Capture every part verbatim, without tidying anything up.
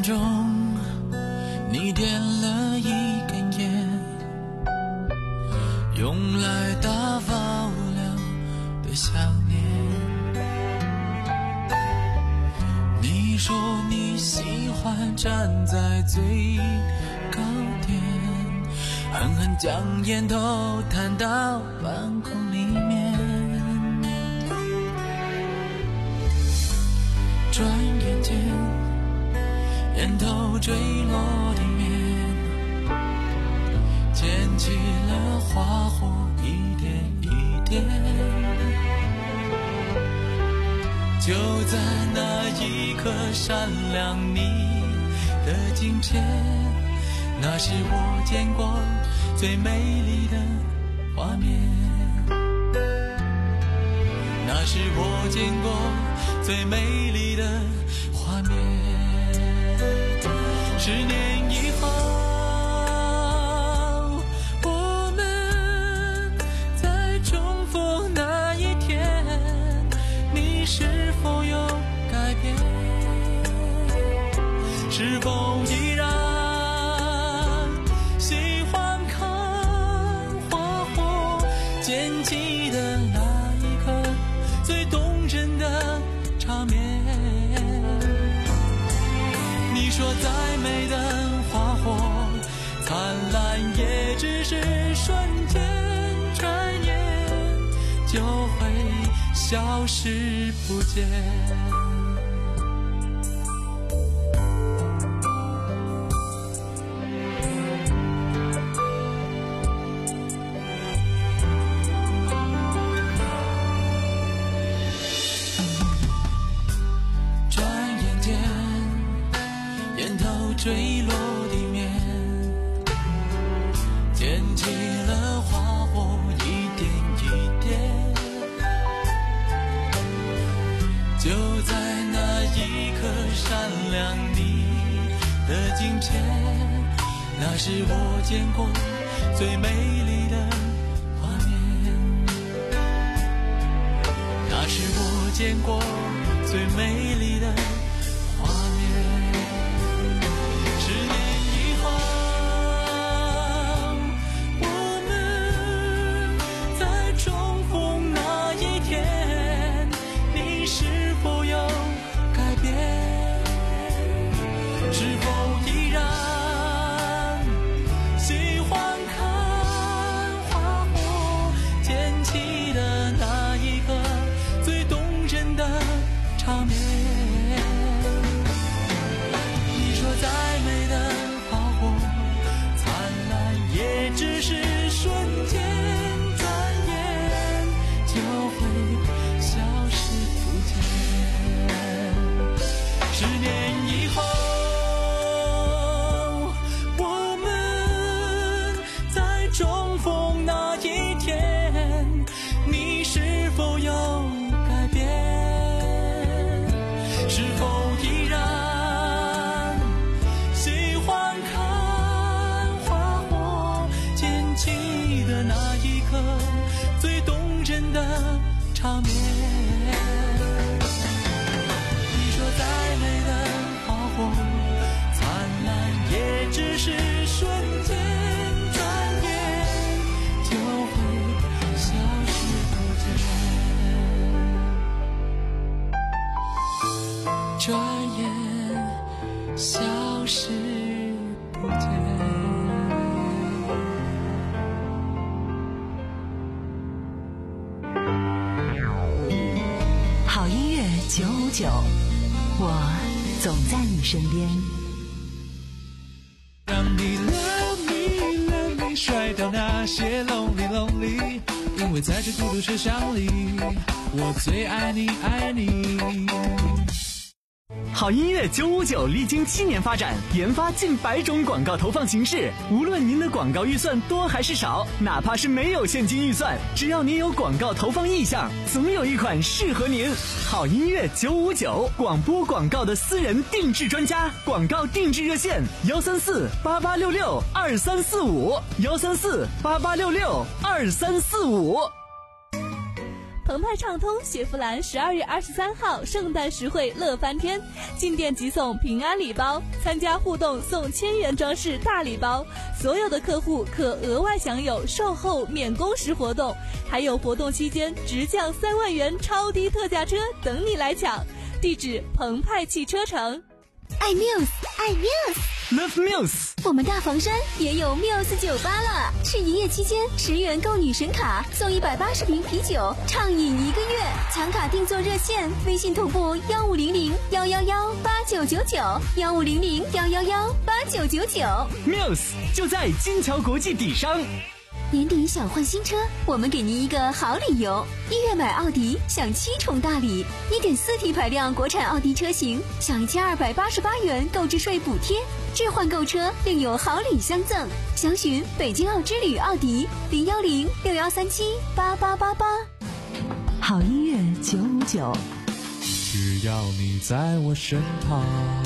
分钟，你点了一根烟，用来打发无聊的想念。你说你喜欢站在最高点，狠狠将烟头弹到半空里面。转眼间，烟头坠落地面，溅起了花火，一点一点。就在那一刻闪亮你的镜前，那是我见过最美丽的画面，那是我见过最美丽的画面。十年以后，我们在重逢那一天，你是否有改变？是否依然喜欢看花火溅起的那一刻最动人的场面？你说再美的花火灿烂也只是瞬间，转眼就会消失不见。坠落地面，溅起了花火，一点一点。就在那一刻闪亮你的镜前，那是我见过最美丽的画面，那是我见过最美丽的画面。十年以后，我们在重逢那一天，你是否有改变？是否依然喜欢看花火溅起的那一刻最动人的场面？再美的花火灿烂也只是瞬间，转眼就会消失不见。十年以后，我们在重逢那一天，你是否有改变？是否依然那一刻最动人的场面？你说再美的花火灿烂也只是瞬间，转眼就会消失不见，转眼消失不见。 九五九，我总在你身边。 让你 love me love me 甩掉那些 lonely lonely， 因为在这孤独车厢里，我最爱你爱你。 好音乐九五九历经七年发展，研发近百种广告投放形式。无论您的广告预算多还是少，哪怕是没有现金预算，只要您有广告投放意向，总有一款适合您。好音乐九五九，广播广告的私人定制专家，广告定制热线：幺三四八八六六二三四五，幺三四八八六六二三四五。 澎湃畅通雪佛兰十二月二十三号圣诞实惠乐翻天，进店即送平安礼包，参加互动送千元装饰大礼包，所有的客户可额外享有售后免工时活动，还有活动期间直降三万元超低特价车等你来抢。地址澎湃汽车城。 爱 Muse， 爱 Muse，Love Muse。 我们大房山也有 Muse 酒吧了，是营业期间十元购女神卡送一百八十瓶啤酒，畅饮一个月。抢卡订座热线：微信同步幺五零零幺幺幺八九九九幺五零零幺幺幺八九九九。 Muse 就在金桥国际底商。 年底想换新车，我们给您一个好理由。一月买奥迪享七重大礼， 一点四 T 排量国产奥迪车型享一千二百八十八元购置税补贴，置换购车另有好礼相赠。详询北京奥之旅奥迪零幺零六幺三七八八八八。 好音乐九五九， 只要你在我身旁。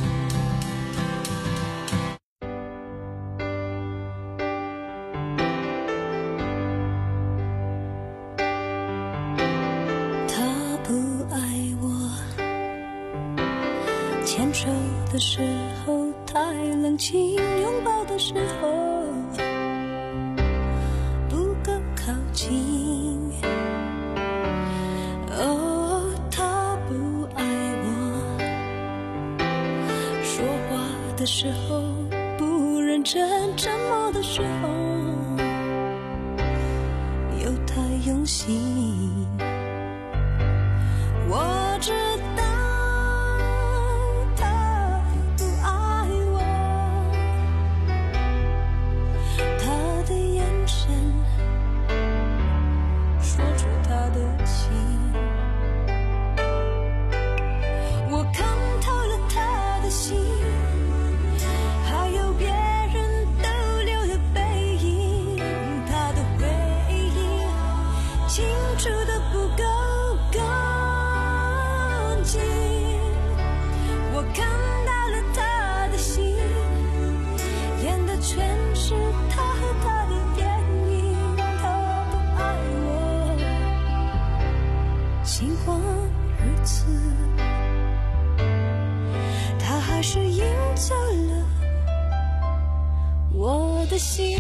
牵手的时候太冷清，拥抱的时候不够靠近。哦，他不爱我，说话的时候不认真，沉默的时候又太用心。我知道的心。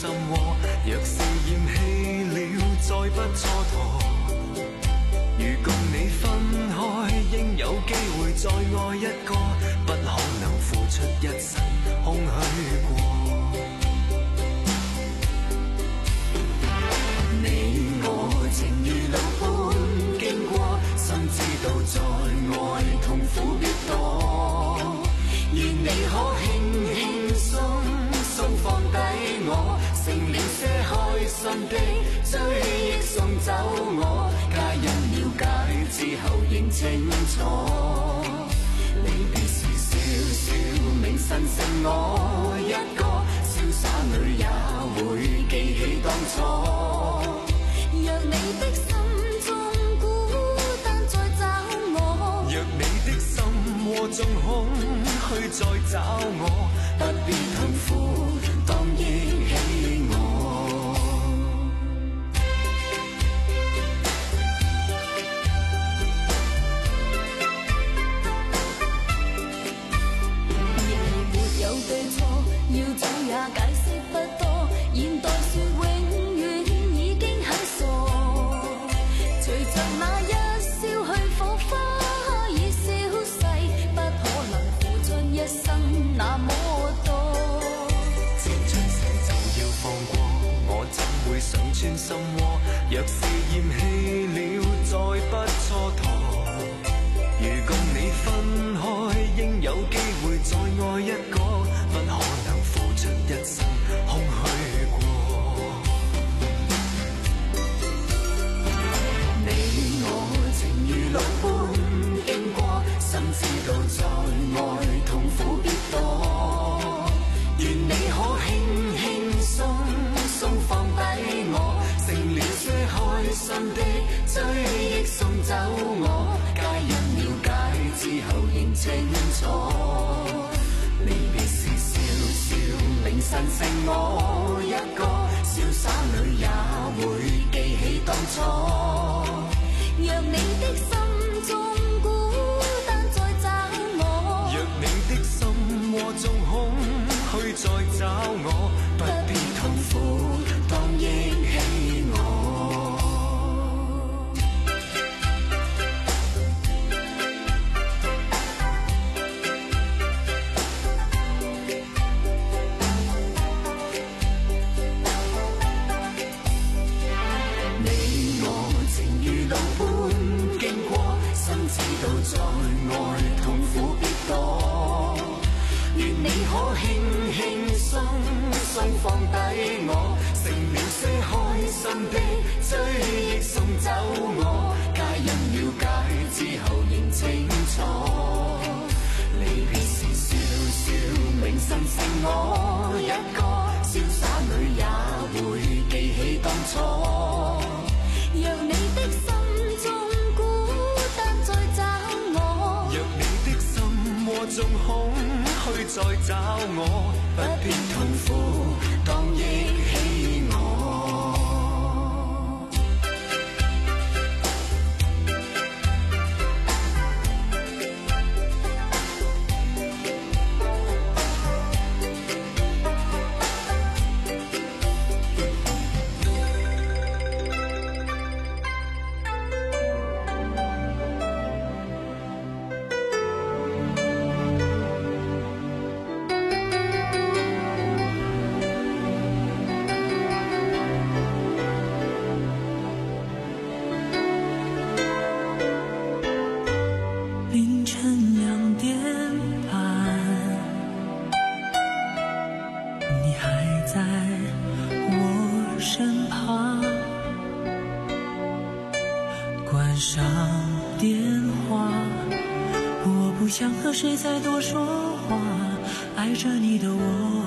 心窝。若是厌弃了，再不蹉跎。如共你分开，應有機會再愛一個，不可能付出一生空虛過。你我情如路般經過，心知道在愛痛苦必多。願你可輕輕鬆鬆放低我，成了些開心的追憶送走我。皆因了解之後認清楚，離別時笑笑銘心剩我一個，瀟灑裏也會記起當初。若你的心中孤單再找我，若你的心窩中空虛再找我，不必痛苦，當憶起我。要走也解釋不多，現代說永遠已經很傻。隨着那一笑去，火花已消逝，不可能付出一生那麼多。漸出世就要放過，我怎會想穿心窩？若是厭棄了，再不蹉跎。如共你分開，應有機會再愛一個，不可能付出一生空虛過。你我情如路般經過，心知道在愛痛苦必多。願你可輕輕鬆鬆放低我，成了些開心的追憶送走我。皆因了解之後認清楚，離別時笑笑銘心剩我一個，瀟灑裏也會記起當初。若你的心中孤單再找我，若你的心窩中空虛再找我，不必痛苦，當憶起我。知道在愛痛苦必多，願你可輕輕鬆鬆放低我，成了些開心的追憶送走我。皆因了解之後認清楚，離別時笑笑銘心剩我一個，瀟灑裏也會記起當初。若你的心中空虛再找我，不必痛苦，當憶起我。 想和谁再多说话，爱着你的我，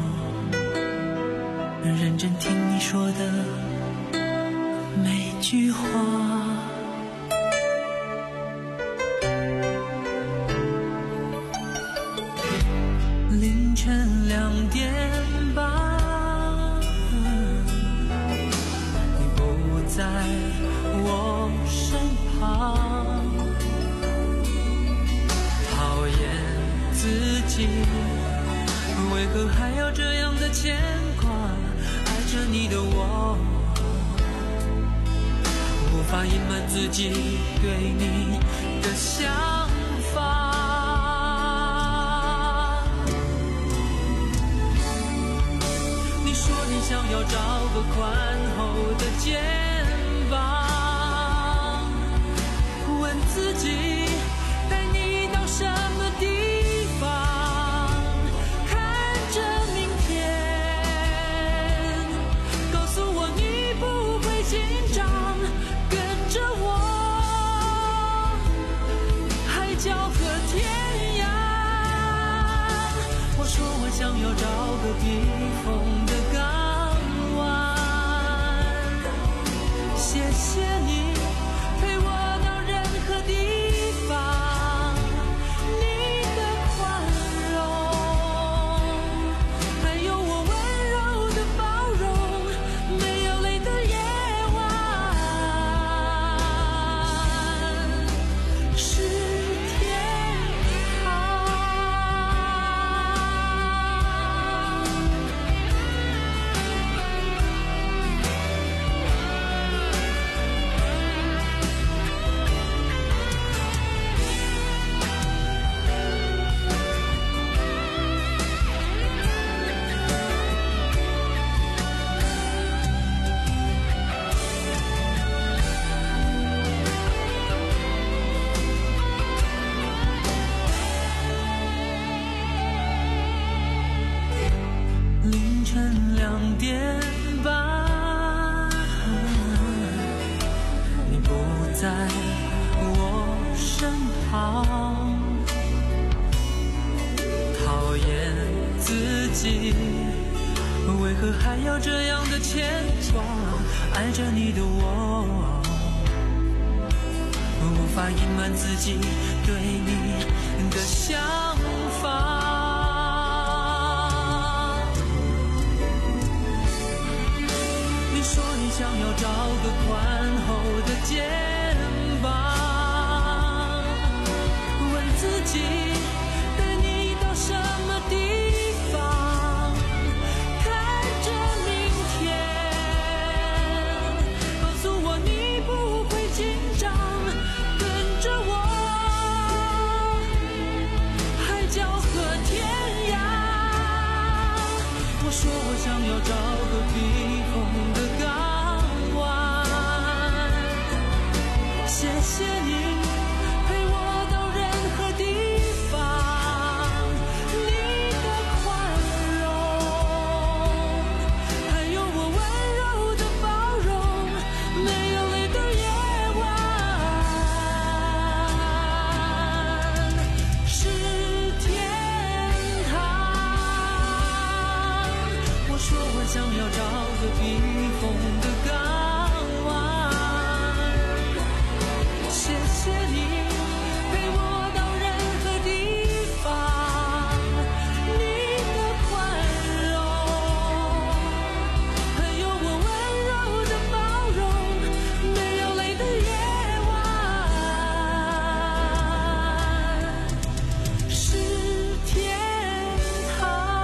认真听你说的每句话。凌晨两点半，你不在我身旁，讨厌自己为何还要这样的牵挂， 着你的我，无法隐瞒自己对你的想法。你说你想要找个宽厚的肩膀，问自己带你到什么地方，看着明天，告诉我你不会紧张，跟着我海角和天涯。我说我想要找个避风的港湾，谢谢你陪我到任何地方，你的宽容，还有我温柔的包容，没有泪的夜晚是天堂。凌晨两点半，你不在我身旁，讨厌自己为何还要这样的牵挂，爱着你的我，无法隐瞒自己对你的想法。你说你想要找个宽厚的肩膀，问自己带你到什么地方，看着明天，告诉我你不会紧张，跟着我海角和天涯。我说我想要找个避风的港湾，谢谢你陪我到任何地方，你的宽容，还有我温柔的包容，没有泪的夜晚是天堂。我说我想要找个避风的港湾，谢谢你陪我到任何地方，你的宽容，还有我温柔的包容，没有泪的夜晚是天堂。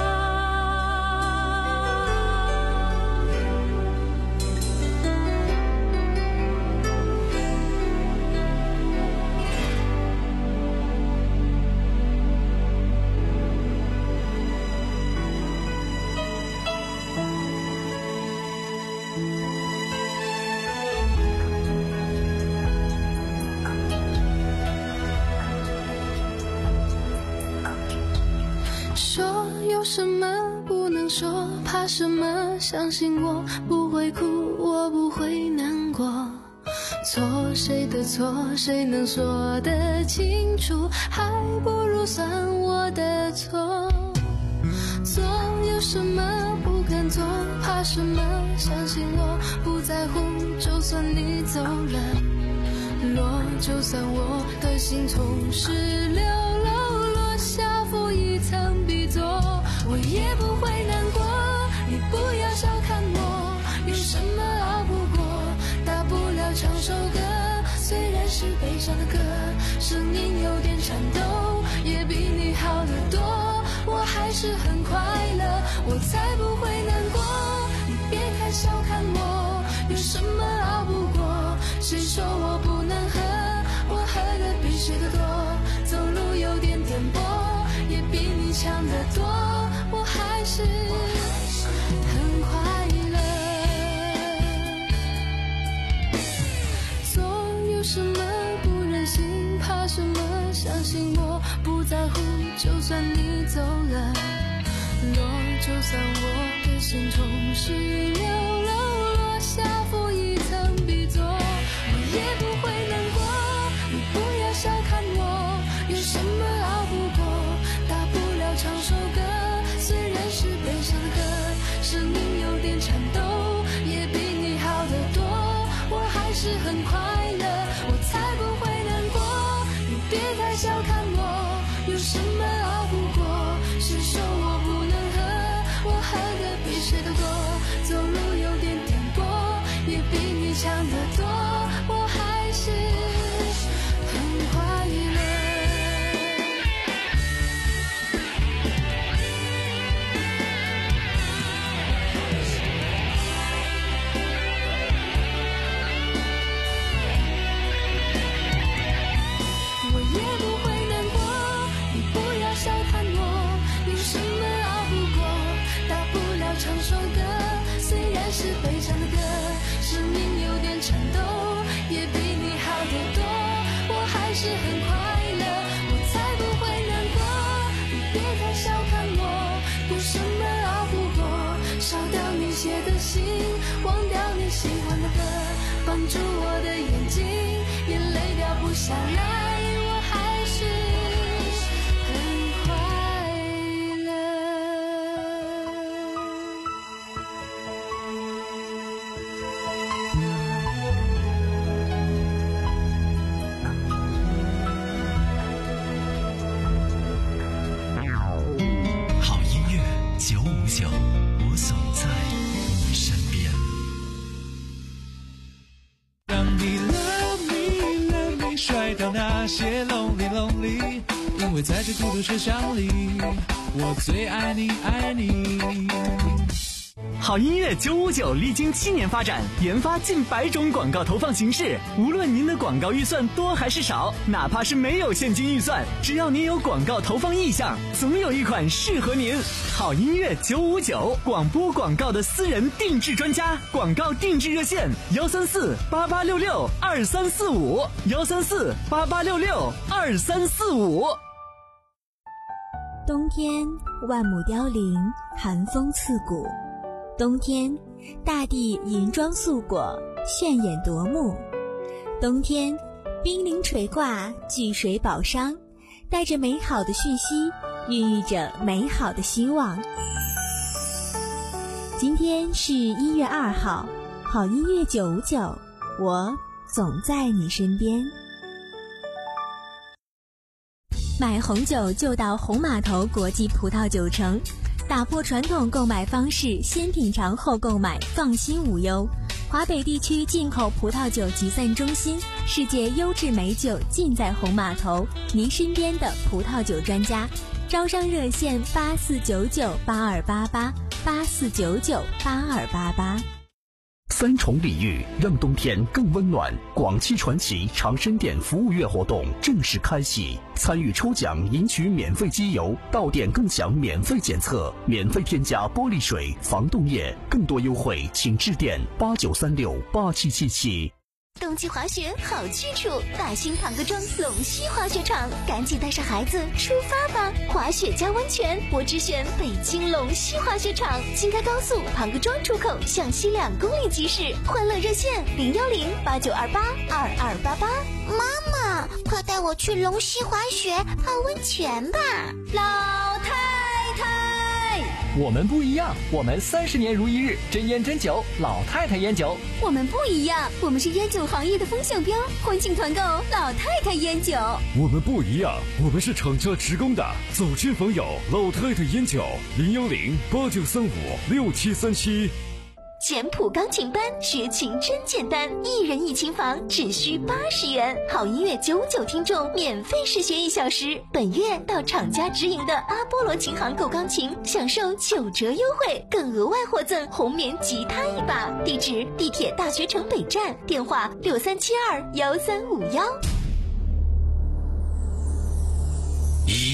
说有什么不能说，怕什么？相信我不会哭，我不会难过。错谁的错，谁能说得清楚？还不如算我的错。做有什么不敢做，怕什么？相信我不在乎，就算你走了，落就算我的心从十六楼落下负一层笔座，我也不会难过。你不要小看我，有什么熬不过？大不了唱首歌，虽然是悲伤的歌，声音有点颤抖，也比你好得多。我还是很快乐，我才不会难过。你想的多，我还是很快乐。做有什么不忍心，怕什么，相信我不在乎，就算你走了，落就算我的心从十六楼落下负一层B座，我也不会难过，你不要小看我，有什么熬不过，大不了唱首歌，虽然是悲伤的歌，声音有点颤抖，也比你好得多，我还是很快乐，我才不会难过，你别太小看我，有什么熬不过，是手我不能喝，我喝得比谁都多，走路有点颠簸，也比你强得多，我还是很快乐。我也不会难过，你不要小看我，有什么熬不过，大不了唱首歌，虽然是悲伤的歌，声音有点颤抖，也比你好得多，我还是很快乐，我才不会难过，你别太小看我，有什么熬不过，烧掉你写的信，忘掉你喜欢的歌，绑住我的眼睛，眼泪掉不下来，我还是很快乐。 好音乐九五九，我总在你身边。 让你 love me love me 甩掉那些 lonely lonely， 因为在这孤独车厢里，我最爱你爱你。 好音乐九五九历经七年发展，研发近百种广告投放形式。无论您的广告预算多还是少，哪怕是没有现金预算，只要您有广告投放意向，总有一款适合您。好音乐九五九，广播广告的私人定制专家，广告定制热线：幺三四八八六六二三四五，幺三四八八六六二三四五。 冬天万木凋零，寒风刺骨。冬天，大地银装素裹，炫眼夺目。冬天，冰凌垂挂，聚水宝商，带着美好的讯息，孕育着美好的希望。今天是一月二号，好音乐九五九，我总在你身边。买红酒就到红码头国际葡萄酒城，打破传统购买方式，先品尝后购买，放心无忧。华北地区进口葡萄酒集散中心，世界优质美酒尽在红码头，您身边的葡萄酒专家。招商热线八四九九八二八八八四九九八二八八。 三重礼遇让冬天更温暖。广汽传祺长生店服务月活动正式开启，参与抽奖赢取免费机油，到店更享免费检测，免费添加玻璃水、防冻液，更多优惠请致电八九三六八七七七。 冬季滑雪好去处，大兴庞各庄龙溪滑雪场，赶紧带上孩子出发吧！滑雪加温泉，我只选北京龙溪滑雪场。京开高速庞各庄出口向西两公里即驶，欢乐热线零幺零八九二八二二八八。 妈妈，快带我去龙溪滑雪泡温泉吧！ 老太太， 我们不一样，我们三十年如一日，真烟真酒，老太太烟酒。 我们不一样，我们是烟酒行业的风向标，欢庆团购老太太烟酒。 我们不一样，我们是厂家职工的，走亲访友，老太太烟酒，零幺零八九三五六七三七。 简谱钢琴班学琴真简单，一人一琴房只需八十元，好音乐九五九听众免费试学一小时。本月到厂家直营的阿波罗琴行购钢琴，享受九折优惠，更额外获赠红棉吉他一把。地址：地铁大学城北站，电话六三七二幺三五幺。 一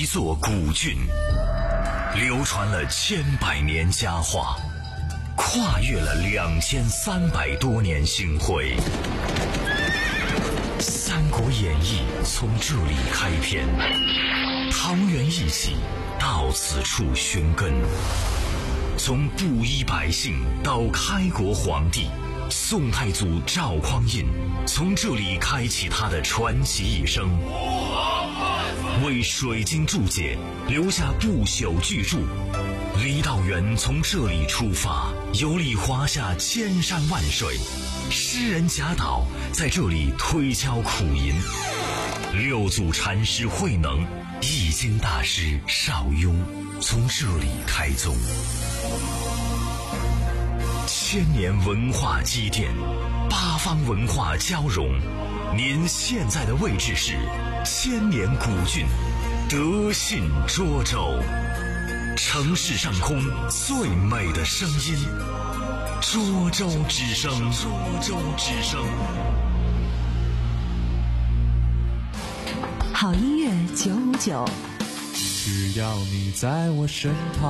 座古郡，流传了千百年佳话，跨越了两千三百多年星辉。《三国演义》从这里开篇，桃园一起到此处寻根。从布衣百姓到开国皇帝，宋太祖赵匡胤从这里开启他的传奇一生，为水晶注解留下不朽巨著。郦道元从这里出发，游历华夏千山万水，诗人贾岛在这里推敲苦吟，六祖禅师慧能、易经大师邵雍从这里开宗。千年文化积淀，八方文化交融。您现在的位置是千年古郡德信涿州，城市上空最美的声音，涿州之声。涿州之声。 好音乐九五九， 只要你在我身旁。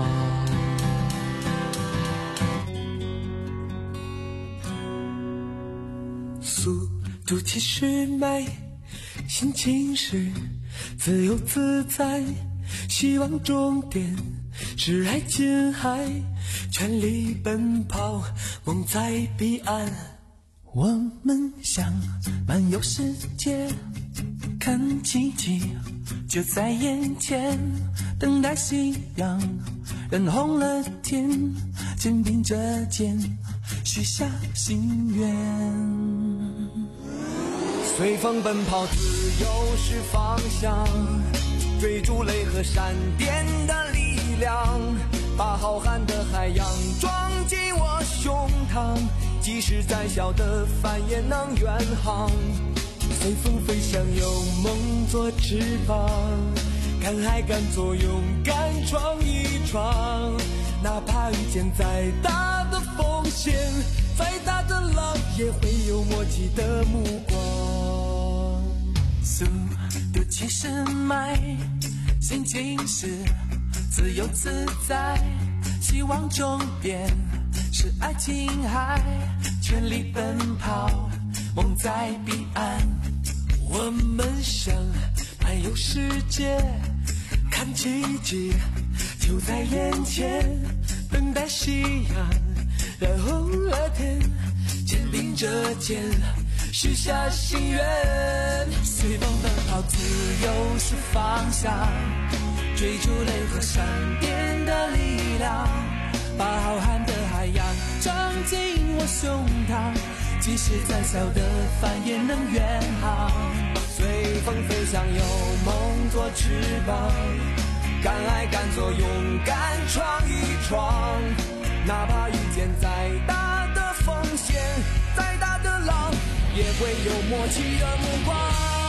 速度七十迈，心情是自由自在，希望终点是爱琴海，全力奔跑，梦在彼岸。我们想漫游世界，看奇迹就在眼前，等待夕阳染红了天，肩并着肩许下心愿。随风奔跑，自由是方向，追逐雷和闪电的力量，把浩瀚的海洋装进我胸膛，即使再小的帆也能远航。随风飞翔，有梦做翅膀，敢爱敢做，勇敢闯一闯，哪怕遇见再大的风险，再大的浪，也会有默契的目光。速度七十迈，心情是自由自在，希望终点是爱琴海，全力奔跑，梦在彼岸。我们想漫游世界，看奇迹就在眼前，等待夕阳染红了天，肩并着肩许下心愿。随风奔跑，自由是方向，追逐雷和闪电的力量，把浩瀚的海洋装进我胸膛，即使再小的帆也能远航。随风飞翔，有梦做翅膀，敢爱敢做，勇敢闯一闯，哪怕遇见再大的风险，再大的浪，也会有默契的目光。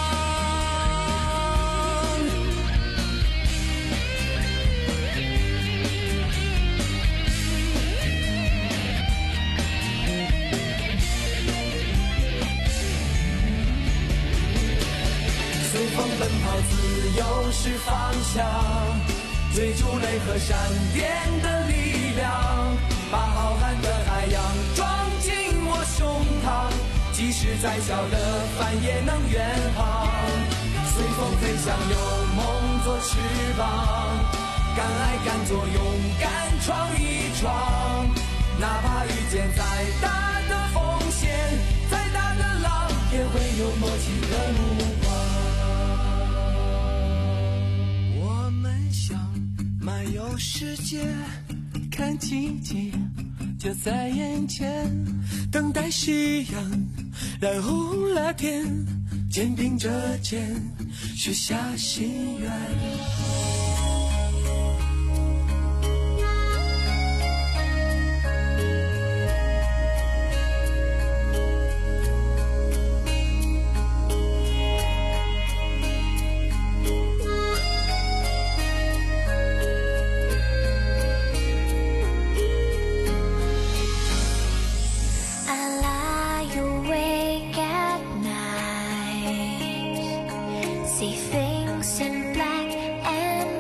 随风奔跑，自由是方向，追逐雷和闪电的力量，把浩瀚的海洋装进我胸膛，即使再小的帆也能远航。随风飞翔，有梦做翅膀，敢爱敢做，勇敢闯一闯，哪怕遇见再大的风险，再大的浪，也会有默契的目光。我们想漫游世界，看奇迹就在眼前，等待夕阳染红了天，肩并着肩许下心愿。 See things in black and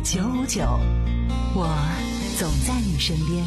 九五九，我总在你身边。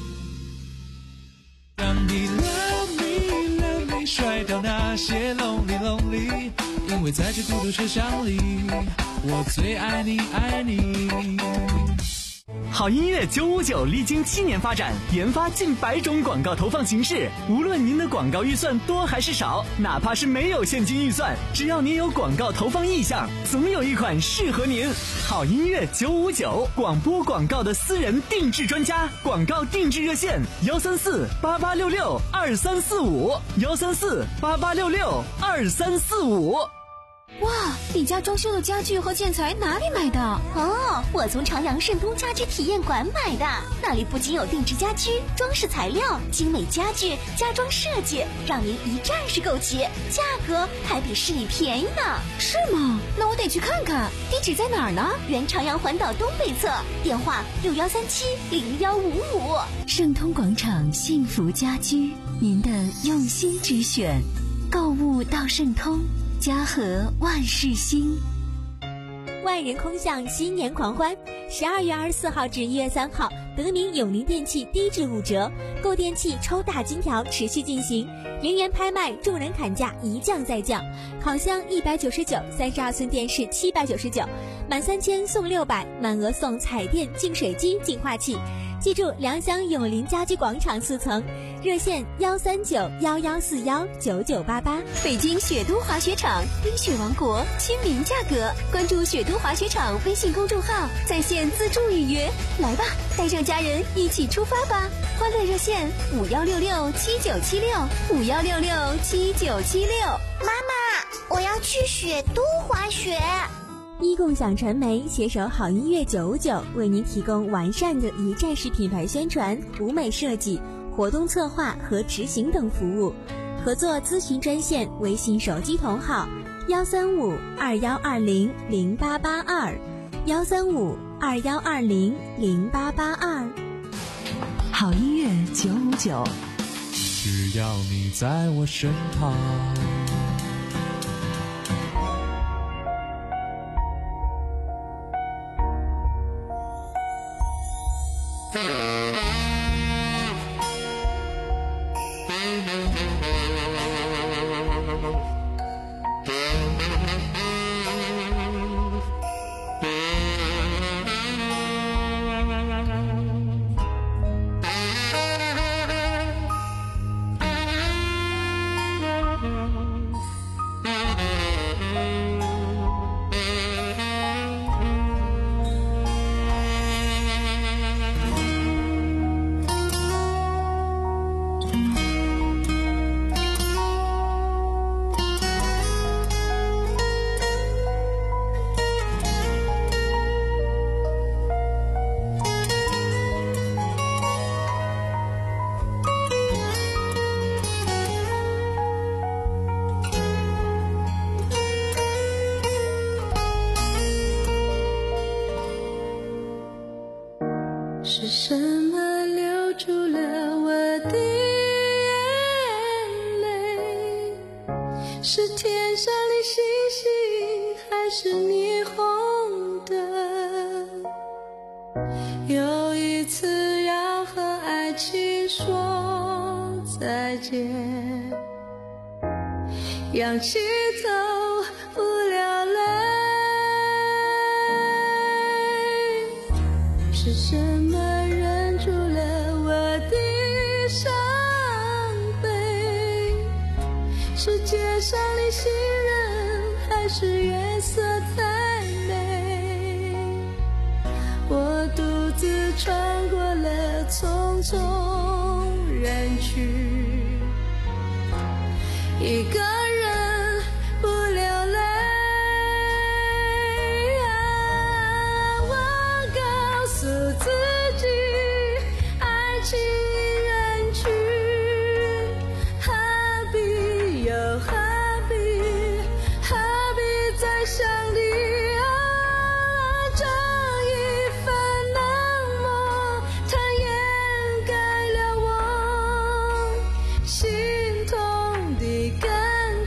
让你 love me love me 甩掉那些 lonely lonely， 因为在这孤独车厢里，我最爱你爱你。 好音乐九五九历经七年发展，研发近百种广告投放形式。无论您的广告预算多还是少，哪怕是没有现金预算，只要您有广告投放意向，总有一款适合您。好音乐九五九，广播广告的私人定制专家，广告定制热线：幺三四八八六六二三四五，幺三四八八六六二三四五。 哇，你家装修的家具和建材哪里买的？ 哦，我从朝阳盛通家居体验馆买的。那里不仅有定制家居、装饰材料、精美家具、家装设计，让您一站式购齐，价格还比市里便宜呢。 是吗？那我得去看看。地址在哪儿呢？ 原朝阳环岛东北侧，电话六幺三七零幺五五。 盛通广场幸福家居，您的用心之选。购物到盛通，家和万事兴。 万人空巷新年狂欢，十二月二十四号至一月三号，德明永宁电器低至五折，购电器抽大金条持续进行，零元拍卖，众人砍价一降再降。烤箱一百九十九，三十二寸电视七百九十九，满三千送六百，满额送彩电、净水机、净化器。记住，良乡永林家居广场四层，热线幺三九幺幺四幺九九八八。 北京雪都滑雪场，冰雪王国，亲民价格。关注雪都滑雪场微信公众号，在线自助预约。来吧，带上家人一起出发吧！欢乐热线五幺六六七九七六五幺六六七九七六。 妈妈，我要去雪都滑雪。 一共享传媒携手好音乐九五九，为您提供完善的一站式品牌宣传、舞美设计、活动策划和执行等服务。合作咨询专线：微信手机同号幺三五二幺二零零八八二，幺三五二幺二零零八八二。 好音乐九五九， 只要你在我身旁。 是什么留住了我的眼泪？是天上的星星，还是霓虹灯？有一次要和爱情说再见，仰起头不流泪。是什么忍住了我的伤悲？是街上的行人，还是月色太美？我独自穿过了匆匆人群，一个人不流泪。自己爱情已远去，何必又何必何必再想你啊？这一份冷漠它掩盖了我心痛的感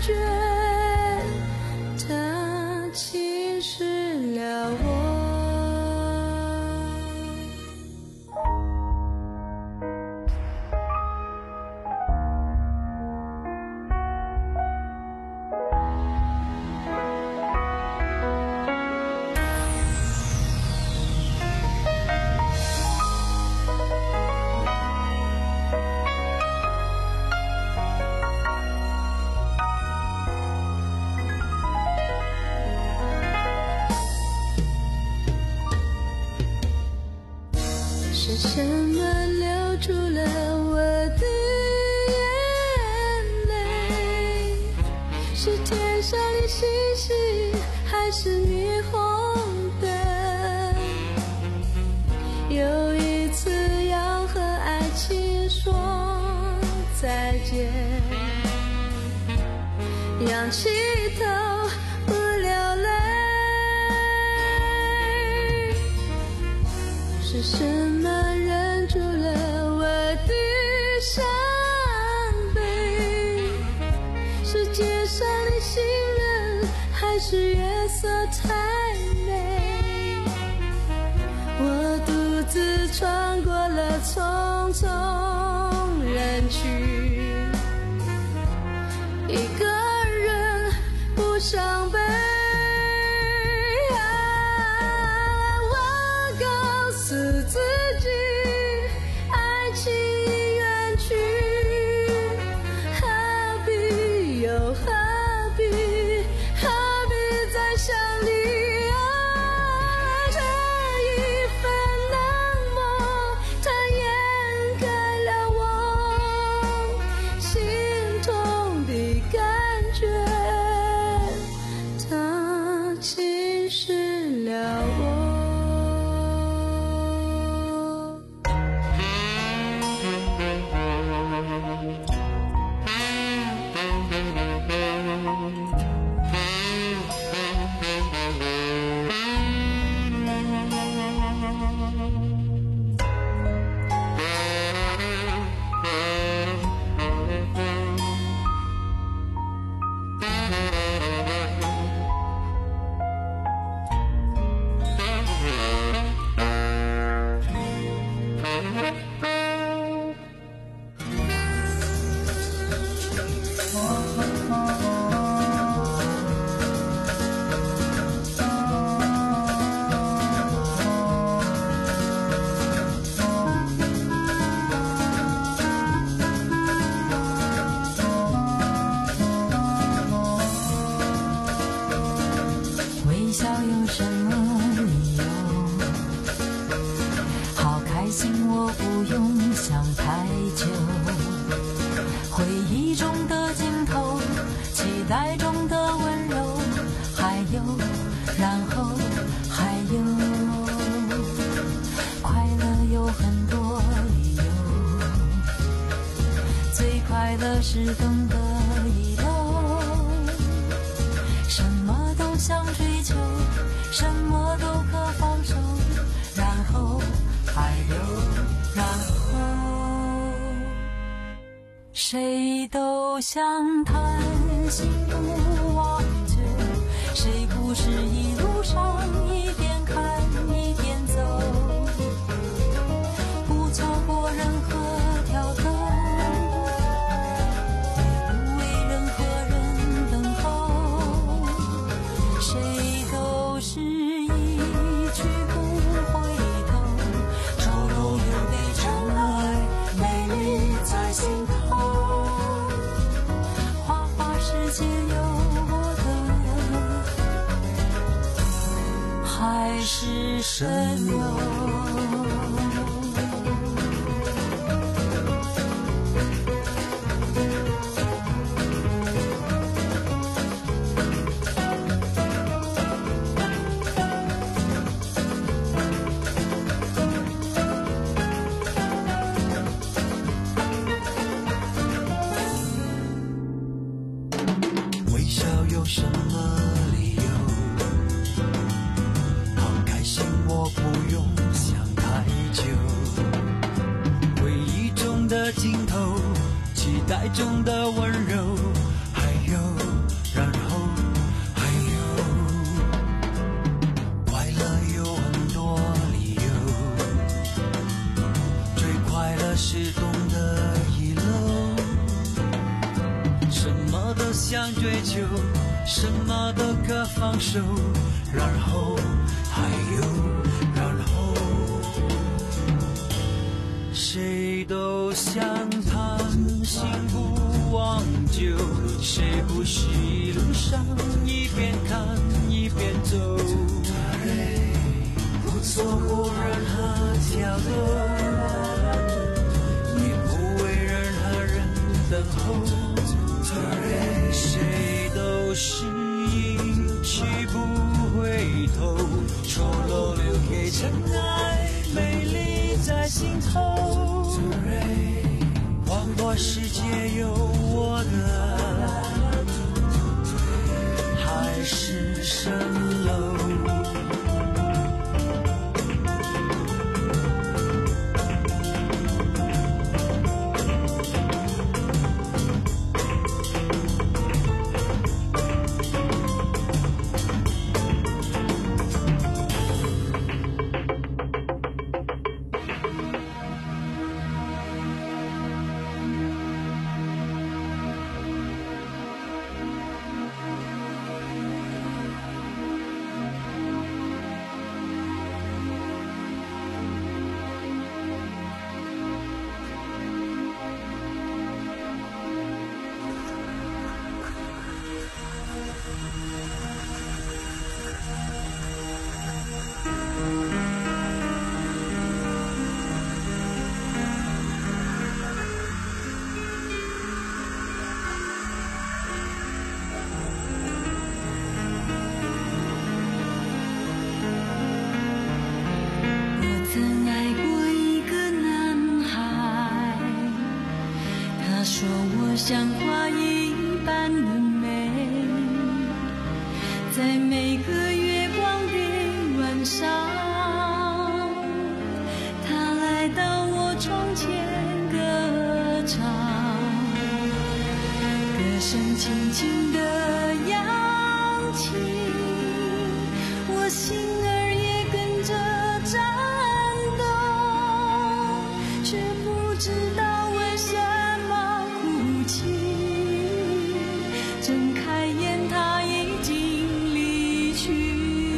是天上的星星，还是霓虹灯？有一次要和爱情说再见，仰起头不流泪，是什么忍住了我的伤悲？是街上的行人，还是月色太美？我独自穿过了匆匆人群，一个人不伤悲。我告诉自己，爱情已远去，何必又何必，何必再想你？ 是懂得遗漏，什么都想追求，什么都可放手，然后还有然后，谁都想谈心不忘旧，谁不是一路上一边看一边走，不错过任何条沟，是神游。 微笑有什么理由？我不用想太久，回忆中的镜头，期待中的温柔，还有然后还有快乐有很多理由，最快乐是懂得遗漏，什么都想追求，什么都可放手，然后还有谁都想谈心不忘旧，谁不是一路上一边看一边走，不错过任何条路，也不为任何人等候，谁都身轻轻地扬起，我心儿也跟着颤动，却不知道为什么哭泣。睁开眼，他已经离去。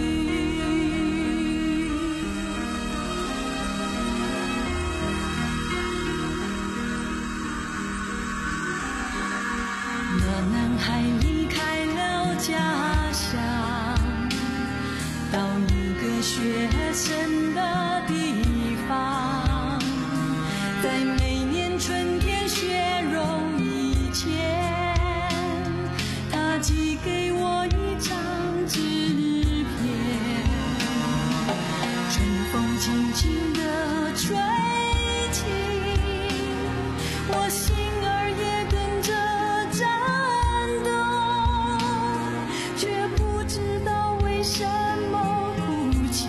那男孩离开了家乡，到一个学生的地方，在每年春天雪融以前，他寄给我一张纸片，春风轻轻地吹起，我心儿也跟着颤动，却不知道为什么哭泣，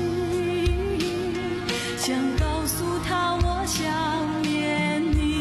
想告诉他我想念你。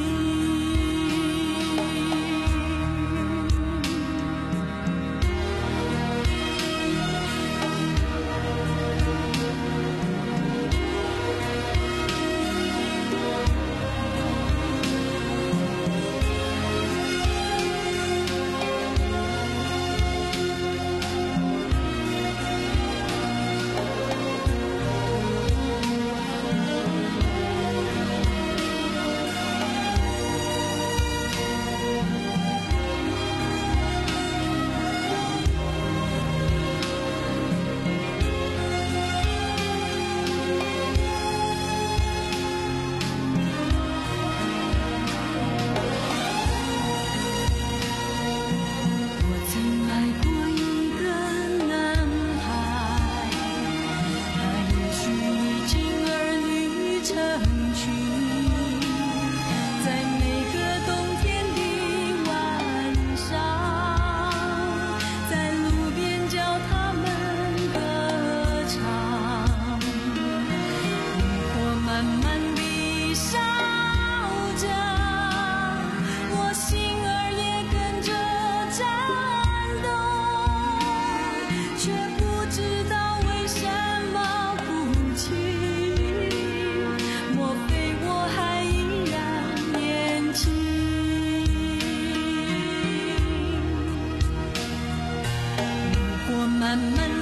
慢慢